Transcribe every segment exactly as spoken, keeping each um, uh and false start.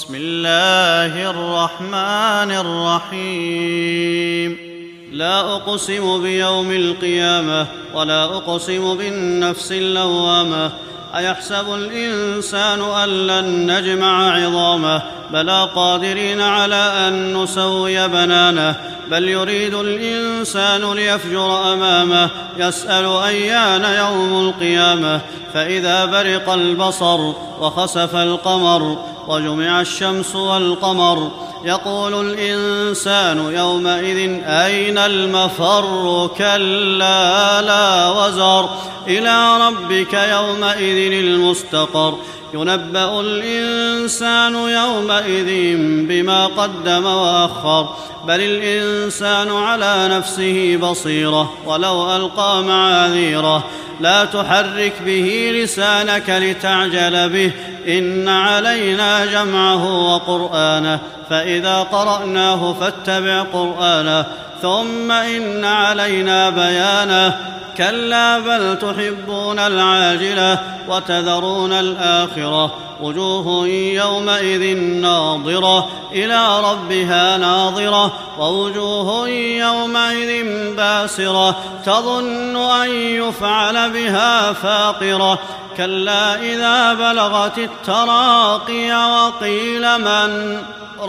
بسم الله الرحمن الرحيم لا أقسم بيوم القيامة ولا أقسم بالنفس اللوامة أيحسب الإنسان أن لن نجمع عظامه بلى قادرين على أن نسوي بنانه بل يريد الإنسان ليفجر أمامه يسأل أيان يوم القيامة فإذا برق البصر وخسف القمر وجمع الشمس والقمر يقول الإنسان يومئذ أين المفر كلا لا وزر إلى ربك يومئذ المستقر ينبأ الإنسان يومئذ بما قدم وأخر بل الإنسان على نفسه بصيرة ولو ألقى معاذيره لا تحرك به لسانك لتعجل به إن علينا جمعه وقرآنه فإذا قرأناه فاتبع قرآنه ثم إن علينا بيانه كلا بل تحبون العاجلة وتذرون الآخرة وجوه يومئذ ناظرة إلى ربها ناظرة ووجوه يومئذ باسرة تظن أن يفعل بها فاقرة كلا إذا بلغت التراقي وقيل من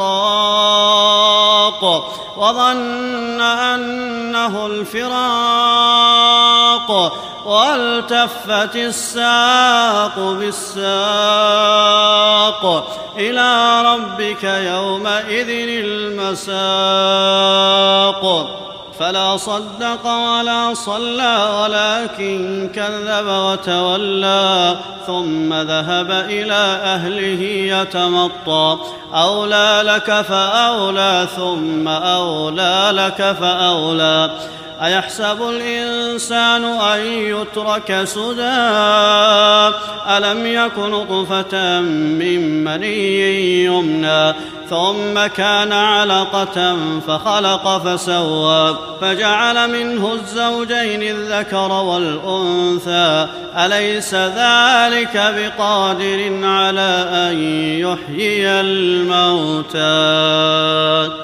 راق وظن أنه الفراق والتفت الساق بالساق إلى ربك يومئذ المساق فلا صدق ولا صلى ولكن كذب وتولى ثم ذهب إلى أهله يتمطى أولى لك فأولى ثم أولى لك فأولى أيحسب الإنسان أن يترك سدى ألم يك نطفة من مني يمنى ثم كان علقة فخلق فسوى فجعل منه الزوجين الذكر والأنثى أليس ذلك بقادر على أن يحيي الموتى